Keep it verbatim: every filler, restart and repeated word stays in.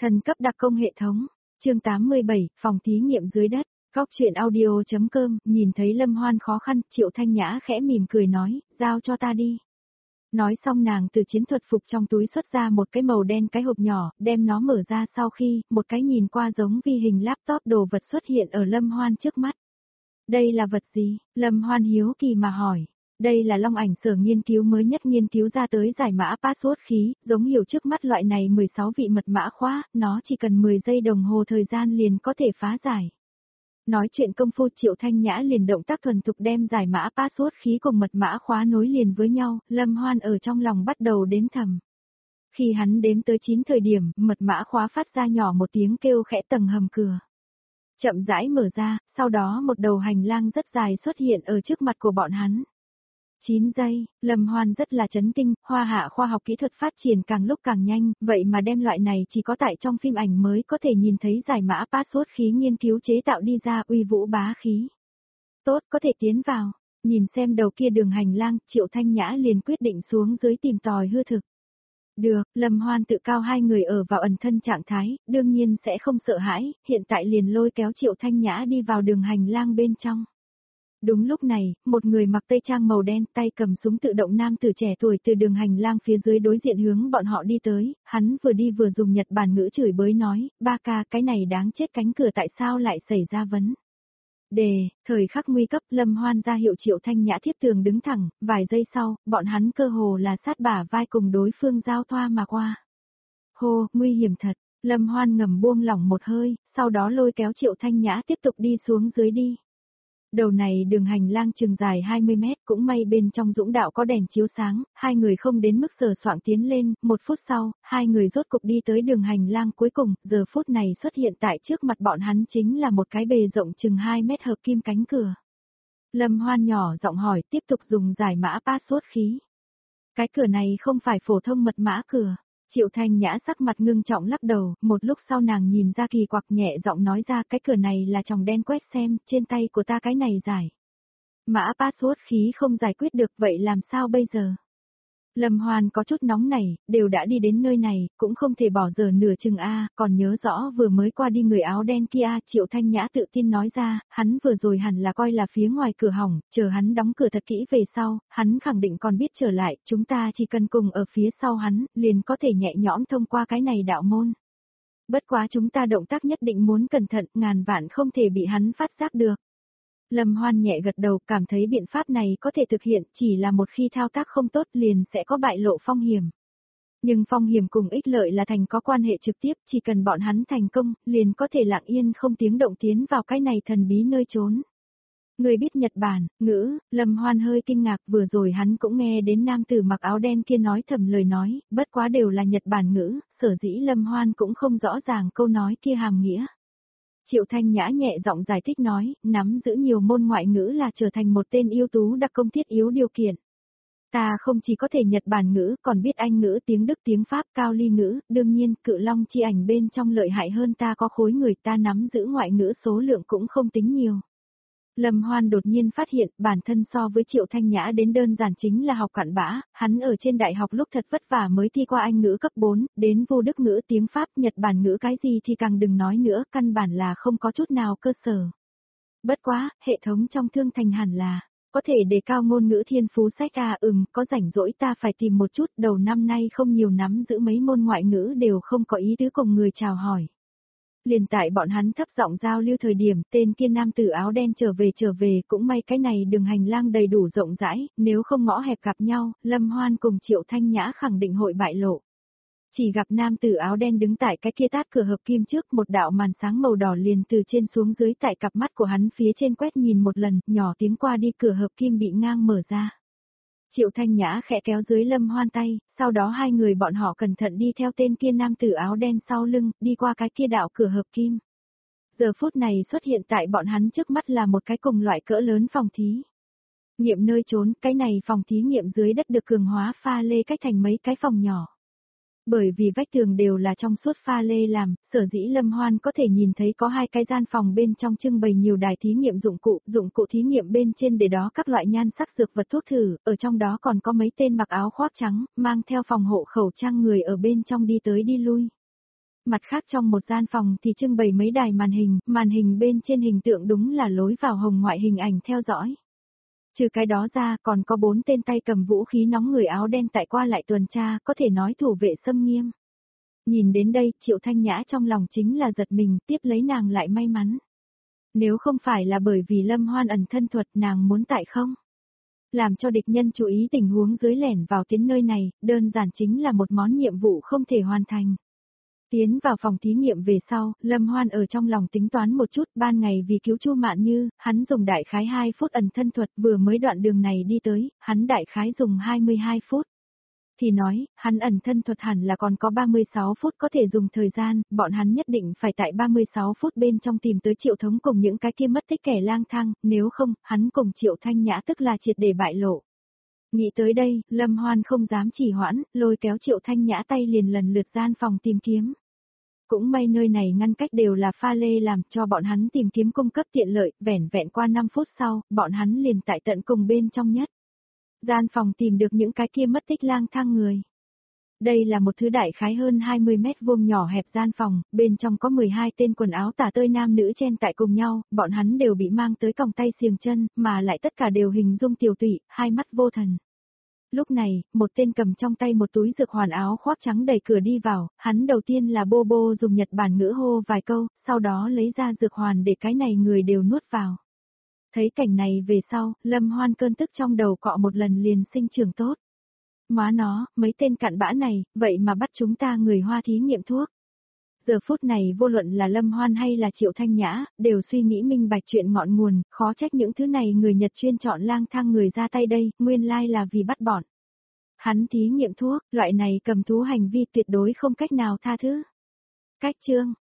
Thần cấp đặc công hệ thống. Chương tám mươi bảy, phòng thí nghiệm dưới đất. Góc truyện audio.com, nhìn thấy Lâm Hoan khó khăn, Triệu Thanh Nhã khẽ mỉm cười nói, giao cho ta đi. Nói xong nàng từ chiến thuật phục trong túi xuất ra một cái màu đen cái hộp nhỏ, đem nó mở ra sau khi, một cái nhìn qua giống vi hình laptop đồ vật xuất hiện ở Lâm Hoan trước mắt. Đây là vật gì? Lâm Hoan hiếu kỳ mà hỏi. Đây là Long Ảnh Sở nghiên cứu mới nhất nghiên cứu ra tới giải mã password khí, giống hiểu trước mắt loại này mười sáu vị mật mã khóa, nó chỉ cần mười giây đồng hồ thời gian liền có thể phá giải. Nói chuyện công phu Triệu Thanh Nhã liền động tác thuần thục đem giải mã password khí cùng mật mã khóa nối liền với nhau, Lâm Hoan ở trong lòng bắt đầu đếm thầm. Khi hắn đếm tới chín thời điểm, mật mã khóa phát ra nhỏ một tiếng kêu khẽ tầng hầm cửa. Chậm rãi mở ra, sau đó một đầu hành lang rất dài xuất hiện ở trước mặt của bọn hắn. chín giây, Lâm Hoan rất là chấn kinh, hoa hạ khoa học kỹ thuật phát triển càng lúc càng nhanh, vậy mà đem loại này chỉ có tại trong phim ảnh mới có thể nhìn thấy giải mã password khí nghiên cứu chế tạo đi ra uy vũ bá khí. Tốt, có thể tiến vào, nhìn xem đầu kia đường hành lang, Triệu Thanh Nhã liền quyết định xuống dưới tìm tòi hư thực. Được, Lâm Hoan tự cao hai người ở vào ẩn thân trạng thái, đương nhiên sẽ không sợ hãi, hiện tại liền lôi kéo Triệu Thanh Nhã đi vào đường hành lang bên trong. Đúng lúc này, một người mặc tây trang màu đen tay cầm súng tự động nam tử trẻ tuổi từ đường hành lang phía dưới đối diện hướng bọn họ đi tới, hắn vừa đi vừa dùng Nhật Bản ngữ chửi bới nói, ba ca cái này đáng chết cánh cửa tại sao lại xảy ra vấn. Đề, thời khắc nguy cấp Lâm Hoan ra hiệu Triệu Thanh Nhã thiếp tường đứng thẳng, vài giây sau, bọn hắn cơ hồ là sát bả vai cùng đối phương giao thoa mà qua. Hô, nguy hiểm thật, Lâm Hoan ngầm buông lỏng một hơi, sau đó lôi kéo Triệu Thanh Nhã tiếp tục đi xuống dưới đi. Đầu này đường hành lang chừng dài hai mươi mét, cũng may bên trong dũng đạo có đèn chiếu sáng, hai người không đến mức sờ soạng tiến lên, một phút sau, hai người rốt cục đi tới đường hành lang cuối cùng, giờ phút này xuất hiện tại trước mặt bọn hắn chính là một cái bề rộng chừng hai mét hợp kim cánh cửa. Lâm Hoan nhỏ giọng hỏi tiếp tục dùng giải mã password khí. Cái cửa này không phải phổ thông mật mã cửa. Triệu Thanh Nhã sắc mặt ngưng trọng lắc đầu, một lúc sau nàng nhìn ra kỳ quặc nhẹ giọng nói ra cái cửa này là tròng đen quét xem, trên tay của ta cái này giải. Mã password khí không giải quyết được vậy làm sao bây giờ? Lâm Hoan có chút nóng này, đều đã đi đến nơi này, cũng không thể bỏ giờ nửa chừng a, còn nhớ rõ vừa mới qua đi người áo đen kia, Triệu Thanh Nhã tự tin nói ra, hắn vừa rồi hẳn là coi là phía ngoài cửa hỏng, chờ hắn đóng cửa thật kỹ về sau, hắn khẳng định còn biết trở lại, chúng ta chỉ cần cùng ở phía sau hắn, liền có thể nhẹ nhõm thông qua cái này đạo môn. Bất quá chúng ta động tác nhất định muốn cẩn thận, ngàn vạn không thể bị hắn phát giác được. Lâm Hoan nhẹ gật đầu, cảm thấy biện pháp này có thể thực hiện, chỉ là một khi thao tác không tốt liền sẽ có bại lộ phong hiểm. Nhưng phong hiểm cùng ích lợi là thành có quan hệ trực tiếp, chỉ cần bọn hắn thành công, liền có thể lặng yên không tiếng động tiến vào cái này thần bí nơi trốn. Người biết Nhật Bản, ngữ, Lâm Hoan hơi kinh ngạc, vừa rồi hắn cũng nghe đến nam tử mặc áo đen kia nói thầm lời nói, bất quá đều là Nhật Bản ngữ, sở dĩ Lâm Hoan cũng không rõ ràng câu nói kia hàm nghĩa. Triệu Thanh Nhã nhẹ giọng giải thích nói, nắm giữ nhiều môn ngoại ngữ là trở thành một tên ưu tú đặc công thiết yếu điều kiện. Ta không chỉ có thể Nhật Bản ngữ, còn biết Anh ngữ, tiếng Đức, tiếng Pháp, Cao Ly ngữ, đương nhiên, Cự Long chi ảnh bên trong lợi hại hơn ta có khối người, ta nắm giữ ngoại ngữ số lượng cũng không tính nhiều. Lâm Hoan đột nhiên phát hiện, bản thân so với Triệu Thanh Nhã đến đơn giản chính là học cặn bã, hắn ở trên đại học lúc thật vất vả mới thi qua Anh ngữ cấp bốn, đến vô Đức ngữ, tiếng Pháp, Nhật Bản ngữ cái gì thì càng đừng nói nữa, căn bản là không có chút nào cơ sở. Bất quá, hệ thống trong thương thành hẳn là, có thể đề cao ngôn ngữ thiên phú sách à, ừm, có rảnh rỗi ta phải tìm một chút, đầu năm nay không nhiều nắm giữ mấy môn ngoại ngữ đều không có ý tứ cùng người chào hỏi. Liền tại bọn hắn thấp giọng giao lưu thời điểm, tên kia nam tử áo đen trở về trở về, cũng may cái này đường hành lang đầy đủ rộng rãi, nếu không ngõ hẹp gặp nhau, Lâm Hoan cùng Triệu Thanh Nhã khẳng định hội bại lộ. Chỉ gặp nam tử áo đen đứng tại cái kia tát cửa hợp kim trước, một đạo màn sáng màu đỏ liền từ trên xuống dưới tại cặp mắt của hắn phía trên quét nhìn một lần, nhỏ tiếng qua đi cửa hợp kim bị ngang mở ra. Triệu Thanh Nhã khẽ kéo dưới Lâm Hoan tay, sau đó hai người bọn họ cẩn thận đi theo tên kia nam tử áo đen sau lưng, đi qua cái kia đạo cửa hợp kim. Giờ phút này xuất hiện tại bọn hắn trước mắt là một cái cùng loại cỡ lớn phòng thí nghiệm nơi trốn, cái này phòng thí nghiệm dưới đất được cường hóa pha lê cách thành mấy cái phòng nhỏ. Bởi vì vách tường đều là trong suốt pha lê làm, sở dĩ Lâm Hoan có thể nhìn thấy có hai cái gian phòng bên trong trưng bày nhiều đài thí nghiệm dụng cụ, dụng cụ thí nghiệm bên trên để đó các loại nhan sắc dược vật thuốc thử, ở trong đó còn có mấy tên mặc áo khoác trắng, mang theo phòng hộ khẩu trang người ở bên trong đi tới đi lui. Mặt khác trong một gian phòng thì trưng bày mấy đài màn hình, màn hình bên trên hình tượng đúng là lối vào hồng ngoại hình ảnh theo dõi. Trừ cái đó ra còn có bốn tên tay cầm vũ khí nóng người áo đen tại qua lại tuần tra, có thể nói thủ vệ xâm nghiêm. Nhìn đến đây, Triệu Thanh Nhã trong lòng chính là giật mình, tiếp lấy nàng lại may mắn. Nếu không phải là bởi vì Lâm Hoan ẩn thân thuật nàng muốn tại không? Làm cho địch nhân chú ý tình huống dưới lẻn vào tiến nơi này, đơn giản chính là một món nhiệm vụ không thể hoàn thành. Tiến vào phòng thí nghiệm về sau, Lâm Hoan ở trong lòng tính toán một chút, ban ngày vì cứu Chu Mạn Như, hắn dùng đại khái hai phút ẩn thân thuật, vừa mới đoạn đường này đi tới, hắn đại khái dùng hai mươi hai phút. Thì nói, hắn ẩn thân thuật hẳn là còn có ba mươi sáu phút có thể dùng thời gian, bọn hắn nhất định phải tại ba mươi sáu phút bên trong tìm tới Triệu Thống cùng những cái kia mất tích kẻ lang thang, nếu không, hắn cùng Triệu Thanh Nhã tức là triệt để bại lộ. Nghĩ tới đây, Lâm Hoan không dám trì hoãn, lôi kéo Triệu Thanh Nhã tay liền lần lượt gian phòng tìm kiếm. Cũng may nơi này ngăn cách đều là pha lê làm cho bọn hắn tìm kiếm cung cấp tiện lợi, vẻn vẹn qua năm phút sau, bọn hắn liền tại tận cùng bên trong nhất. Gian phòng tìm được những cái kia mất tích lang thang người. Đây là một thứ đại khái hơn hai mươi mét vuông nhỏ hẹp gian phòng, bên trong có mười hai tên quần áo tả tơi nam nữ chen tại cùng nhau, bọn hắn đều bị mang tới còng tay xiềng chân, mà lại tất cả đều hình dung tiểu tụy, hai mắt vô thần. Lúc này, một tên cầm trong tay một túi dược hoàn áo khoác trắng đẩy cửa đi vào, hắn đầu tiên là bô bô dùng Nhật Bản ngữ hô vài câu, sau đó lấy ra dược hoàn để cái này người đều nuốt vào. Thấy cảnh này về sau, Lâm Hoan cơn tức trong đầu cọ một lần liền sinh trưởng tốt. Móa nó, mấy tên cặn bã này, vậy mà bắt chúng ta người Hoa thí nghiệm thuốc. Giờ phút này vô luận là Lâm Hoan hay là Triệu Thanh Nhã, đều suy nghĩ minh bạch chuyện ngọn nguồn, khó trách những thứ này người Nhật chuyên chọn lang thang người ra tay đây, nguyên lai là vì bắt bọn. Hắn thí nghiệm thuốc, loại này cầm thú hành vi tuyệt đối không cách nào tha thứ. Cách chương